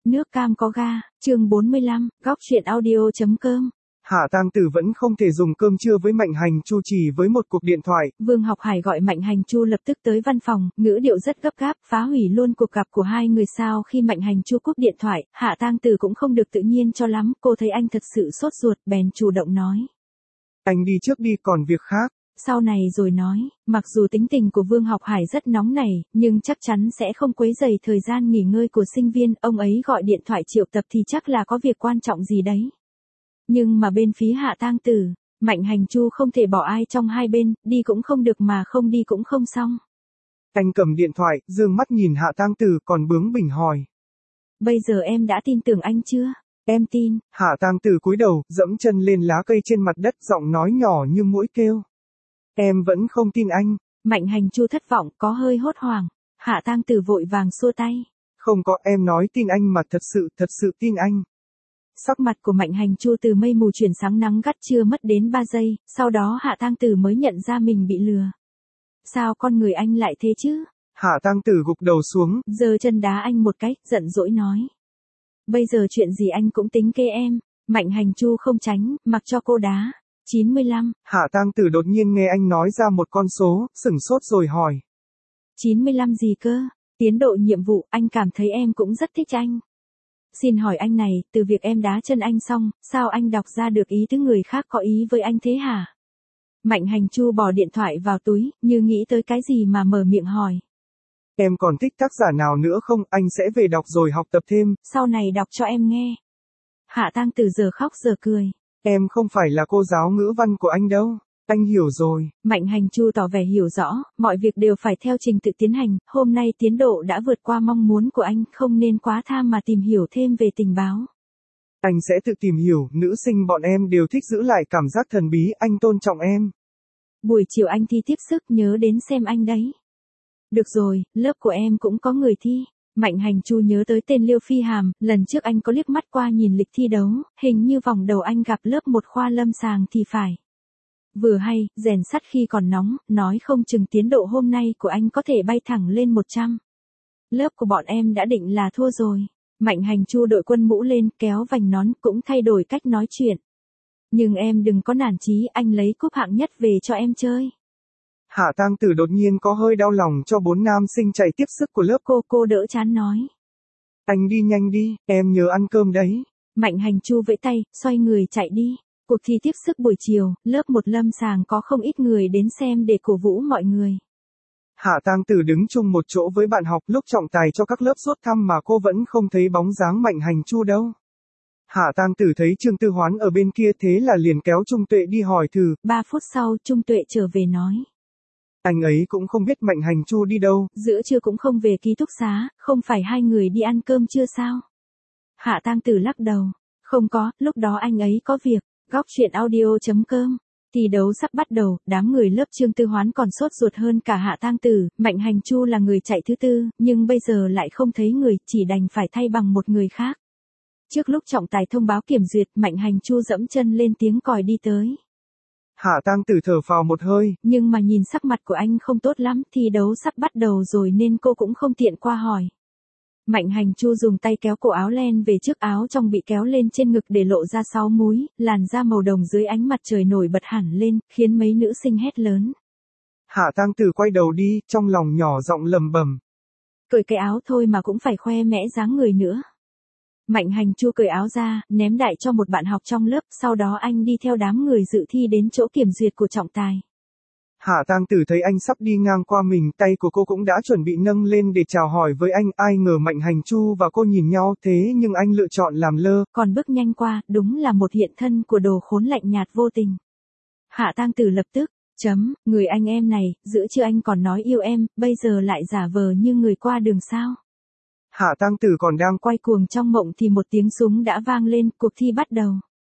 Nước cam có ga, chương 45, góc truyện audio.com. Hạ Tang Tử vẫn không thể dùng cơm trưa với Mạnh Hành Chu chỉ với một cuộc điện thoại. Vương Học Hải gọi Mạnh Hành Chu lập tức tới văn phòng, ngữ điệu rất gấp gáp, phá hủy luôn cuộc gặp của hai người. Sau khi Mạnh Hành Chu cúp điện thoại, Hạ Tang Tử cũng không được tự nhiên cho lắm, cô thấy anh thật sự sốt ruột, bèn chủ động nói. Anh đi trước đi, còn việc khác. Sau này rồi nói, mặc dù tính tình của Vương Học Hải rất nóng nảy, nhưng chắc chắn sẽ không quấy rầy thời gian nghỉ ngơi của sinh viên, ông ấy gọi điện thoại triệu tập thì chắc là có việc quan trọng gì đấy. Nhưng mà bên phía Hạ Tang Tử, Mạnh Hành Chu không thể bỏ ai trong hai bên, đi cũng không được mà không đi cũng không xong. Anh cầm điện thoại, dương mắt nhìn Hạ Tang Tử còn bướng bỉnh hỏi. Bây giờ em đã tin tưởng anh chưa? Em tin. Hạ Tang Tử cúi đầu, dẫm chân lên lá cây trên mặt đất, giọng nói nhỏ như muỗi kêu. Em vẫn không tin anh. Mạnh Hành Chu thất vọng, có hơi hốt hoảng. Hạ Tang Tử vội vàng xua tay. Không có, em nói tin anh mà, thật sự tin anh. Sắc mặt của Mạnh Hành Chu từ mây mù chuyển sáng nắng gắt chưa mất đến 3 giây, sau đó Hạ Tang Tử mới nhận ra mình bị lừa. Sao con người anh lại thế chứ? Hạ Tang Tử gục đầu xuống, giơ chân đá anh một cái, giận dỗi nói. Bây giờ chuyện gì anh cũng tính kê em. Mạnh Hành Chu không tránh, mặc cho cô đá. 95. Hạ Tang Tử đột nhiên nghe anh nói ra một con số, sửng sốt rồi hỏi. 95 gì cơ? Tiến độ nhiệm vụ, anh cảm thấy em cũng rất thích anh. Xin hỏi anh này, từ việc em đá chân anh xong, sao anh đọc ra được ý tứ người khác có ý với anh thế hả? Mạnh Hành Chu bỏ điện thoại vào túi, như nghĩ tới cái gì mà mở miệng hỏi. Em còn thích tác giả nào nữa không, anh sẽ về đọc rồi học tập thêm. Sau này đọc cho em nghe. Hạ Tang Tử giờ khóc giờ cười. Em không phải là cô giáo ngữ văn của anh đâu. Anh hiểu rồi. Mạnh Hành Chu tỏ vẻ hiểu rõ, mọi việc đều phải theo trình tự tiến hành, hôm nay tiến độ đã vượt qua mong muốn của anh, không nên quá tham mà tìm hiểu thêm về tình báo. Anh sẽ tự tìm hiểu, nữ sinh bọn em đều thích giữ lại cảm giác thần bí, anh tôn trọng em. Buổi chiều anh thi tiếp sức, nhớ đến xem anh đấy. Được rồi, lớp của em cũng có người thi. Mạnh Hành Chu nhớ tới tên Liêu Phi Hàm, lần trước anh có liếc mắt qua nhìn lịch thi đấu, hình như vòng đầu anh gặp lớp 1 khoa lâm sàng thì phải. Vừa hay, rèn sắt khi còn nóng, nói không chừng tiến độ hôm nay của anh có thể bay thẳng lên 100. Lớp của bọn em đã định là thua rồi. Mạnh Hành Chu đội quân mũ lên, kéo vành nón, cũng thay đổi cách nói chuyện. Nhưng em đừng có nản chí, anh lấy cúp hạng nhất về cho em chơi. Hạ Tang Tử đột nhiên có hơi đau lòng cho 4 nam sinh chạy tiếp sức của lớp. Cô đỡ chán nói. Anh đi nhanh đi, em nhớ ăn cơm đấy. Mạnh Hành Chu vẫy tay, xoay người chạy đi. Cuộc thi tiếp sức buổi chiều, lớp 1 lâm sàng có không ít người đến xem để cổ vũ mọi người. Hạ Tang Tử đứng chung một chỗ với bạn học, lúc trọng tài cho các lớp rút thăm mà cô vẫn không thấy bóng dáng Mạnh Hành Chu đâu. Hạ Tang Tử thấy Trương Tư Hoán ở bên kia, thế là liền kéo Trung Tuệ đi hỏi thử. 3 phút sau, Trung Tuệ trở về nói. Anh ấy cũng không biết Mạnh Hành Chu đi đâu. Giữa trưa cũng không về ký túc xá, không phải hai người đi ăn cơm chưa sao? Hạ Tang Tử lắc đầu. Không có, lúc đó anh ấy có việc. Góc truyện audio.com. Thi đấu sắp bắt đầu, đám người lớp Trương Tư Hoán còn sốt ruột hơn cả Hạ Tang Tử. Mạnh Hành Chu là người chạy thứ tư, nhưng bây giờ lại không thấy người, chỉ đành phải thay bằng một người khác. Trước lúc trọng tài thông báo kiểm duyệt, Mạnh Hành Chu dẫm chân lên tiếng còi đi tới. Hạ Tang Tử thở phào một hơi. Nhưng mà nhìn sắc mặt của anh không tốt lắm, thi đấu sắp bắt đầu rồi nên cô cũng không tiện qua hỏi. Mạnh Hành Chu dùng tay kéo cổ áo len về trước, áo trong bị kéo lên trên ngực để lộ ra 6 múi, làn da màu đồng dưới ánh mặt trời nổi bật hẳn lên, khiến mấy nữ sinh hét lớn. Hạ Tang Tử quay đầu đi, trong lòng nhỏ giọng lầm bầm. Cởi cái áo thôi mà cũng phải khoe mẽ dáng người nữa. Mạnh Hành Chu cởi áo ra, ném đại cho một bạn học trong lớp, sau đó anh đi theo đám người dự thi đến chỗ kiểm duyệt của trọng tài. Hạ Tang Tử thấy anh sắp đi ngang qua mình, tay của cô cũng đã chuẩn bị nâng lên để chào hỏi với anh, ai ngờ Mạnh Hành Chu và cô nhìn nhau thế nhưng anh lựa chọn làm lơ. Còn bước nhanh qua, đúng là một hiện thân của đồ khốn lạnh nhạt vô tình. Hạ Tang Tử lập tức, người anh em này, giữa trưa anh còn nói yêu em, bây giờ lại giả vờ như người qua đường sao. Hạ Tang Tử còn đang quay cuồng trong mộng thì một tiếng súng đã vang lên, cuộc thi bắt đầu.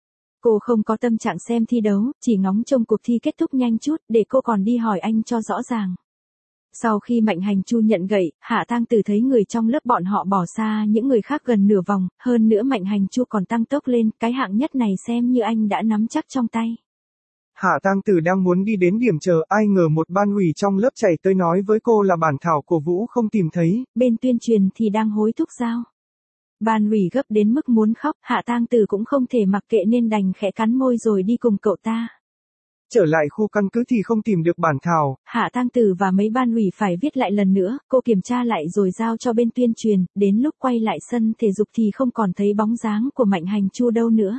Cô không có tâm trạng xem thi đấu, chỉ ngóng trông cuộc thi kết thúc nhanh chút, để cô còn đi hỏi anh cho rõ ràng. Sau khi Mạnh Hành Chu nhận gậy, Hạ Tang Tử thấy người trong lớp bọn họ bỏ xa những người khác gần nửa vòng, hơn nữa Mạnh Hành Chu còn tăng tốc lên, cái hạng nhất này xem như anh đã nắm chắc trong tay. Hạ Tang Tử đang muốn đi đến điểm chờ, ai ngờ một ban ủy trong lớp chạy tới nói với cô là bản thảo của Vũ không tìm thấy. Bên tuyên truyền thì đang hối thúc giao. Ban ủy gấp đến mức muốn khóc, Hạ Tang Tử cũng không thể mặc kệ nên đành khẽ cắn môi rồi đi cùng cậu ta. Trở lại khu căn cứ thì không tìm được bản thảo. Hạ Tang Tử và mấy ban ủy phải viết lại lần nữa, cô kiểm tra lại rồi giao cho bên tuyên truyền, đến lúc quay lại sân thể dục thì không còn thấy bóng dáng của Mạnh Hành Chu đâu nữa.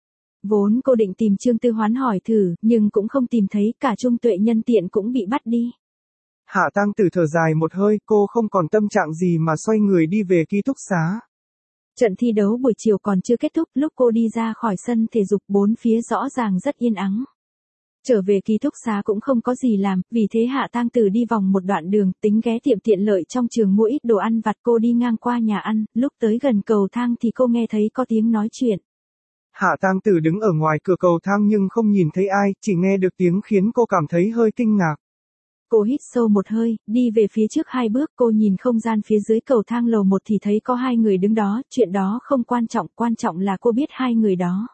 Vốn cô định tìm Trương Tư Hoán hỏi thử, nhưng cũng không tìm thấy, cả Trung Tuệ nhân tiện cũng bị bắt đi. Hạ Tang Tử thở dài một hơi, cô không còn tâm trạng gì mà xoay người đi về ký túc xá. Trận thi đấu buổi chiều còn chưa kết thúc, lúc cô đi ra khỏi sân thể dục bốn phía rõ ràng rất yên ắng. Trở về ký túc xá cũng không có gì làm, vì thế Hạ Tang Tử đi vòng một đoạn đường, tính ghé tiệm tiện lợi trong trường mua ít đồ ăn vặt. Cô đi ngang qua nhà ăn, lúc tới gần cầu thang thì cô nghe thấy có tiếng nói chuyện. Hạ Tang Tử đứng ở ngoài cửa cầu thang nhưng không nhìn thấy ai, chỉ nghe được tiếng khiến cô cảm thấy hơi kinh ngạc. Cô hít sâu một hơi, đi về phía trước 2 bước, cô nhìn không gian phía dưới cầu thang lầu 1 thì thấy có 2 người đứng đó, chuyện đó không quan trọng là cô biết 2 người đó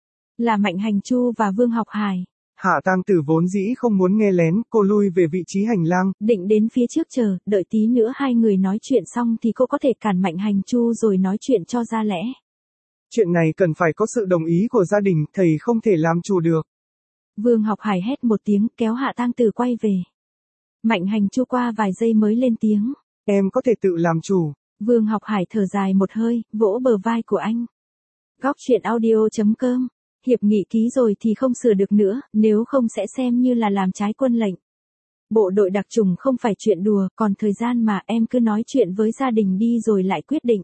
là Mạnh Hành Chu và Vương Học Hải. Hạ Tang Tử vốn dĩ không muốn nghe lén, cô lui về vị trí hành lang, định đến phía trước chờ, đợi tí nữa 2 người nói chuyện xong thì cô có thể cản Mạnh Hành Chu rồi nói chuyện cho ra lẽ. Chuyện này cần phải có sự đồng ý của gia đình, thầy không thể làm chủ được. Vương Học Hải hét một tiếng, kéo Hạ Tang Tử quay về. Mạnh Hành Chu qua vài giây mới lên tiếng. Em có thể tự làm chủ. Vương Học Hải thở dài một hơi, vỗ bờ vai của anh. Góc truyện audio.com. Hiệp nghị ký rồi thì không sửa được nữa, nếu không sẽ xem như là làm trái quân lệnh. Bộ đội đặc chủng không phải chuyện đùa, còn thời gian mà em cứ nói chuyện với gia đình đi rồi lại quyết định.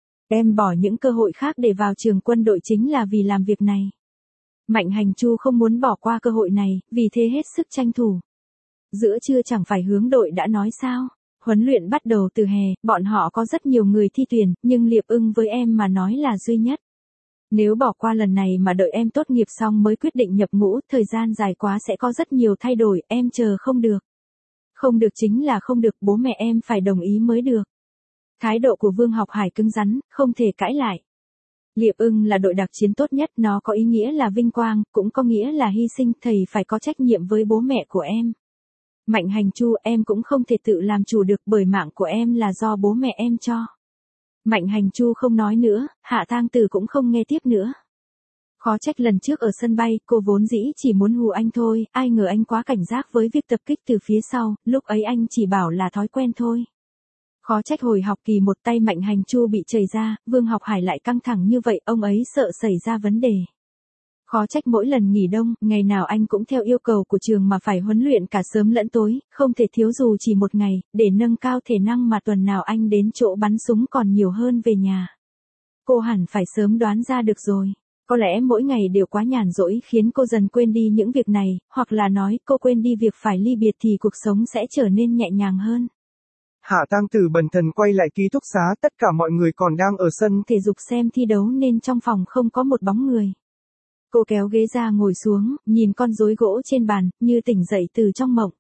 Em bỏ những cơ hội khác để vào trường quân đội chính là vì làm việc này. Mạnh Hành Chu không muốn bỏ qua cơ hội này, vì thế hết sức tranh thủ. Giữa trưa chẳng phải hướng đội đã nói sao? Huấn luyện bắt đầu từ hè, bọn họ có rất nhiều người thi tuyển, nhưng Liệp Ưng với em mà nói là duy nhất. Nếu bỏ qua lần này mà đợi em tốt nghiệp xong mới quyết định nhập ngũ, thời gian dài quá sẽ có rất nhiều thay đổi, em chờ không được. Không được chính là không được, bố mẹ em phải đồng ý mới được. Thái độ của Vương Học Hải cứng rắn, không thể cãi lại. Liệp Ưng là đội đặc chiến tốt nhất, nó có ý nghĩa là vinh quang, cũng có nghĩa là hy sinh, thầy phải có trách nhiệm với bố mẹ của em. Mạnh Hành Chu, em cũng không thể tự làm chủ được bởi mạng của em là do bố mẹ em cho. Mạnh Hành Chu không nói nữa, Hạ Tang Tử cũng không nghe tiếp nữa. Khó trách lần trước ở sân bay, cô vốn dĩ chỉ muốn hù anh thôi, ai ngờ anh quá cảnh giác với việc tập kích từ phía sau, lúc ấy anh chỉ bảo là thói quen thôi. Khó trách hồi học kỳ 1 tay Mạnh Hành Chu bị chảy ra, Vương Học Hải lại căng thẳng như vậy, ông ấy sợ xảy ra vấn đề. Khó trách mỗi lần nghỉ đông, ngày nào anh cũng theo yêu cầu của trường mà phải huấn luyện cả sớm lẫn tối, không thể thiếu dù chỉ một ngày, để nâng cao thể năng mà tuần nào anh đến chỗ bắn súng còn nhiều hơn về nhà. Cô hẳn phải sớm đoán ra được rồi. Có lẽ mỗi ngày đều quá nhàn rỗi khiến cô dần quên đi những việc này, hoặc là nói cô quên đi việc phải ly biệt thì cuộc sống sẽ trở nên nhẹ nhàng hơn. Hạ Tang Tử bần thần quay lại ký túc xá, tất cả mọi người còn đang ở sân thể dục xem thi đấu nên trong phòng không có một bóng người. Cô kéo ghế ra ngồi xuống, nhìn con rối gỗ trên bàn, như tỉnh dậy từ trong mộng.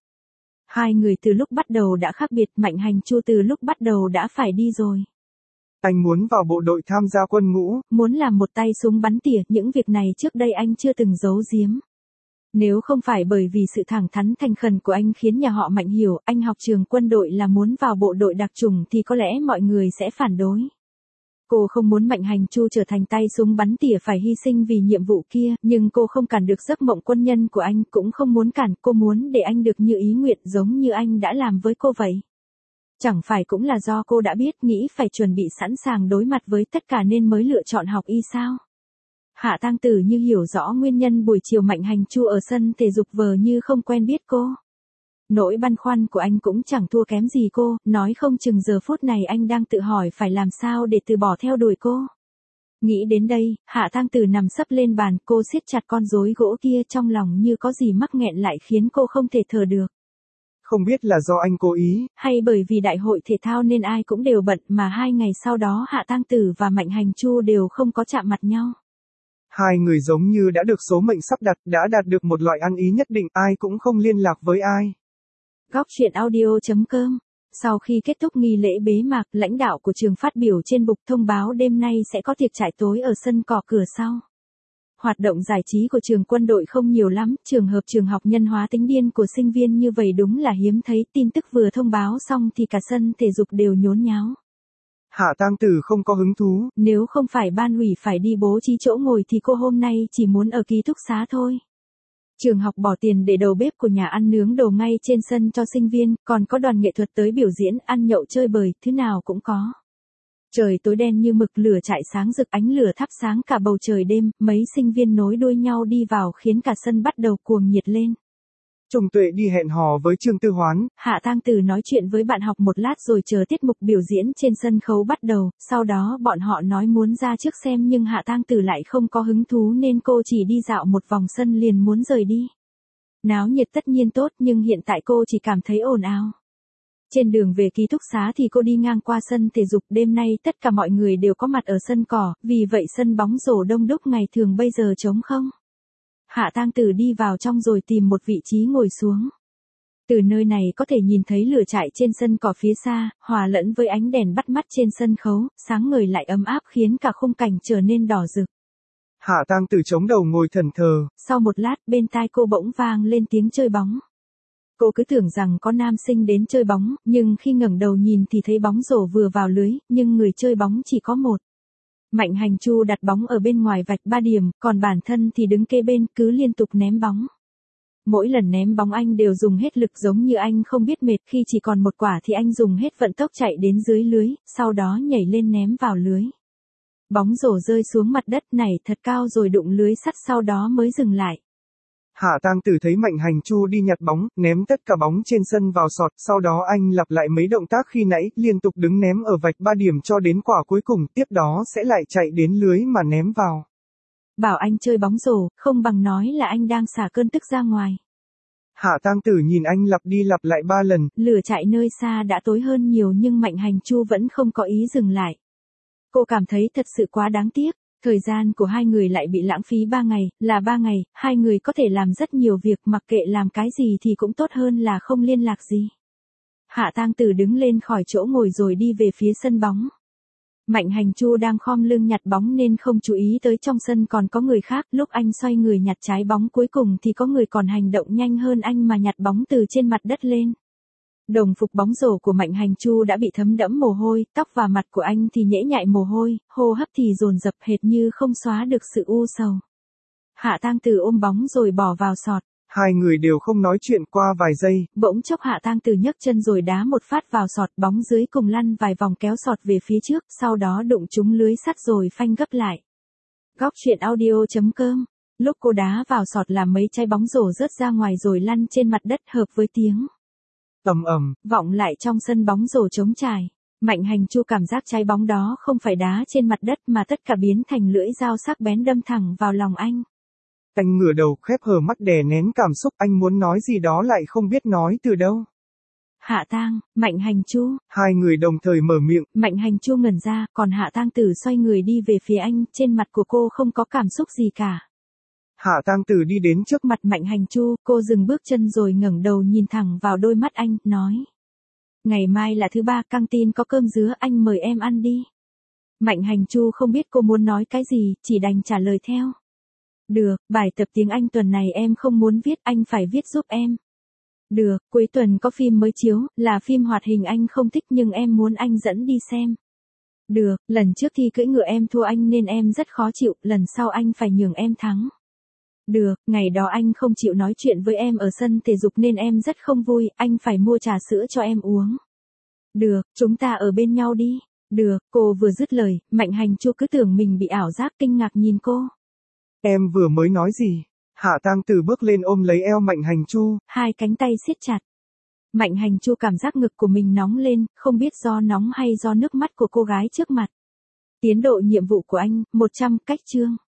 2 người từ lúc bắt đầu đã khác biệt, Mạnh Hành Chu từ lúc bắt đầu đã phải đi rồi. Anh muốn vào bộ đội tham gia quân ngũ. Muốn làm một tay súng bắn tỉa, những việc này trước đây anh chưa từng giấu giếm. Nếu không phải bởi vì sự thẳng thắn thành khẩn của anh khiến nhà họ Mạnh hiểu anh học trường quân đội là muốn vào bộ đội đặc chủng thì có lẽ mọi người sẽ phản đối. Cô không muốn Mạnh Hành Chu trở thành tay súng bắn tỉa phải hy sinh vì nhiệm vụ kia, nhưng cô không cản được giấc mộng quân nhân của anh, cũng không muốn cản, cô muốn để anh được như ý nguyện giống như anh đã làm với cô vậy. Chẳng phải cũng là do cô đã biết nghĩ phải chuẩn bị sẵn sàng đối mặt với tất cả nên mới lựa chọn học y sao? Hạ Tang Tử như hiểu rõ nguyên nhân buổi chiều Mạnh Hành Chu ở sân thể dục vờ như không quen biết cô. Nỗi băn khoăn của anh cũng chẳng thua kém gì cô, nói không chừng giờ phút này anh đang tự hỏi phải làm sao để từ bỏ theo đuổi cô. Nghĩ đến đây, Hạ Tang Tử nằm sấp lên bàn, cô siết chặt con rối gỗ kia, trong lòng như có gì mắc nghẹn lại khiến cô không thể thở được. Không biết là do anh cố ý, hay bởi vì đại hội thể thao nên ai cũng đều bận, mà 2 ngày sau đó Hạ Tang Tử và Mạnh Hành Chu đều không có chạm mặt nhau. 2 người giống như đã được số mệnh sắp đặt, đã đạt được một loại ăn ý nhất định, ai cũng không liên lạc với ai. Góc truyện audio.com. Sau khi kết thúc nghi lễ bế mạc, lãnh đạo của trường phát biểu trên bục thông báo đêm nay sẽ có tiệc trại tối ở sân cỏ cửa sau. Hoạt động giải trí của trường quân đội không nhiều lắm, trường hợp trường học nhân hóa tính điên của sinh viên như vậy đúng là hiếm thấy, tin tức vừa thông báo xong thì cả sân thể dục đều nhốn nháo. Hạ tang tử không có hứng thú. Nếu không phải ban ủy phải đi bố trí chỗ ngồi thì cô hôm nay chỉ muốn ở ký túc xá thôi. Trường học bỏ tiền để đầu bếp của nhà ăn nướng đồ ngay trên sân cho sinh viên, còn có đoàn nghệ thuật tới biểu diễn, ăn nhậu chơi bời, thứ nào cũng có. Trời tối đen như mực, lửa trại sáng rực, ánh lửa thắp sáng cả bầu trời đêm, mấy sinh viên nối đuôi nhau đi vào khiến cả sân bắt đầu cuồng nhiệt lên. Trung Tuệ đi hẹn hò với Trương Tư Hoán. Hạ Tang Tử nói chuyện với bạn học một lát rồi chờ tiết mục biểu diễn trên sân khấu bắt đầu, sau đó bọn họ nói muốn ra trước xem nhưng Hạ Tang Tử lại không có hứng thú nên cô chỉ đi dạo một vòng sân liền muốn rời đi. Náo nhiệt tất nhiên tốt nhưng hiện tại cô chỉ cảm thấy ồn ào. Trên đường về ký túc xá thì cô đi ngang qua sân thể dục, đêm nay tất cả mọi người đều có mặt ở sân cỏ, vì vậy sân bóng rổ đông đúc ngày thường bây giờ trống không. Hạ Tang Tử đi vào trong rồi tìm một vị trí ngồi xuống. Từ nơi này có thể nhìn thấy lửa trại trên sân cỏ phía xa, hòa lẫn với ánh đèn bắt mắt trên sân khấu, sáng ngời lại ấm áp khiến cả khung cảnh trở nên đỏ rực. Hạ Tang Tử chống đầu ngồi thẫn thờ. Sau một lát bên tai cô bỗng vang lên tiếng chơi bóng. Cô cứ tưởng rằng có nam sinh đến chơi bóng, nhưng khi ngẩng đầu nhìn thì thấy bóng rổ vừa vào lưới, nhưng người chơi bóng chỉ có một. Mạnh Hành Chu đặt bóng ở bên ngoài vạch 3 điểm, còn bản thân thì đứng kế bên cứ liên tục ném bóng. Mỗi lần ném bóng anh đều dùng hết lực giống như anh không biết mệt, khi chỉ còn một quả thì anh dùng hết vận tốc chạy đến dưới lưới, sau đó nhảy lên ném vào lưới. Bóng rổ rơi xuống mặt đất nảy thật cao rồi đụng lưới sắt sau đó mới dừng lại. Hạ Tang Tử thấy Mạnh Hành Chu đi nhặt bóng, ném tất cả bóng trên sân vào sọt, sau đó anh lặp lại mấy động tác khi nãy, liên tục đứng ném ở vạch 3 điểm cho đến quả cuối cùng, tiếp đó sẽ lại chạy đến lưới mà ném vào. Bảo anh chơi bóng rổ, không bằng nói là anh đang xả cơn tức ra ngoài. Hạ Tang Tử nhìn anh lặp đi lặp lại 3 lần. Lửa chạy nơi xa đã tối hơn nhiều nhưng Mạnh Hành Chu vẫn không có ý dừng lại. Cô cảm thấy thật sự quá đáng tiếc. Thời gian của hai người lại bị lãng phí 3 ngày, là 3 ngày, hai người có thể làm rất nhiều việc, mặc kệ làm cái gì thì cũng tốt hơn là không liên lạc gì. Hạ Tang Tử đứng lên khỏi chỗ ngồi rồi đi về phía sân bóng. Mạnh Hành Chu đang khom lưng nhặt bóng nên không chú ý tới trong sân còn có người khác, lúc anh xoay người nhặt trái bóng cuối cùng thì có người còn hành động nhanh hơn anh mà nhặt bóng từ trên mặt đất lên. Đồng phục bóng rổ của Mạnh Hành Chu đã bị thấm đẫm mồ hôi, tóc và mặt của anh thì nhễ nhại mồ hôi, hô hấp thì dồn dập hệt như không xóa được sự u sầu. Hạ Tang Tử ôm bóng rồi bỏ vào sọt. Hai người đều không nói chuyện qua vài giây. Bỗng chốc Hạ Tang Tử nhấc chân rồi đá một phát vào sọt, bóng dưới cùng lăn vài vòng kéo sọt về phía trước, sau đó đụng trúng lưới sắt rồi phanh gấp lại. Góc truyện audio.com. Lúc cô đá vào sọt làm mấy trái bóng rổ rớt ra ngoài rồi lăn trên mặt đất hợp với tiếng ầm ầm vọng lại trong sân bóng rổ trống trải. Mạnh Hành Chu cảm giác trái bóng đó không phải đá trên mặt đất mà tất cả biến thành lưỡi dao sắc bén đâm thẳng vào lòng anh. Anh ngửa đầu khép hờ mắt đè nén cảm xúc, anh muốn nói gì đó lại không biết nói từ đâu. Hạ Tang, Mạnh Hành Chu. Hai người đồng thời mở miệng. Mạnh Hành Chu ngẩn ra, còn Hạ Tang Tử xoay người đi về phía anh, trên mặt của cô không có cảm xúc gì cả. Hạ Tang Tử đi đến trước mặt Mạnh Hành Chu, cô dừng bước chân rồi ngẩng đầu nhìn thẳng vào đôi mắt anh, nói. Ngày mai là thứ ba, căng tin có cơm dứa, anh mời em ăn đi. Mạnh Hành Chu không biết cô muốn nói cái gì, chỉ đành trả lời theo. Được, bài tập tiếng Anh tuần này em không muốn viết, anh phải viết giúp em. Được, cuối tuần có phim mới chiếu, là phim hoạt hình anh không thích nhưng em muốn anh dẫn đi xem. Được, lần trước thi cưỡi ngựa em thua anh nên em rất khó chịu, lần sau anh phải nhường em thắng. Được, ngày đó anh không chịu nói chuyện với em ở sân thể dục nên em rất không vui, anh phải mua trà sữa cho em uống. Được, chúng ta ở bên nhau đi. Được, cô vừa dứt lời, Mạnh Hành Chu cứ tưởng mình bị ảo giác, kinh ngạc nhìn cô. Em vừa mới nói gì? Hạ Tang Tử bước lên ôm lấy eo Mạnh Hành Chu. Hai cánh tay siết chặt. Mạnh Hành Chu cảm giác ngực của mình nóng lên, không biết do nóng hay do nước mắt của cô gái trước mặt. Tiến độ nhiệm vụ của anh, 100 cách chương.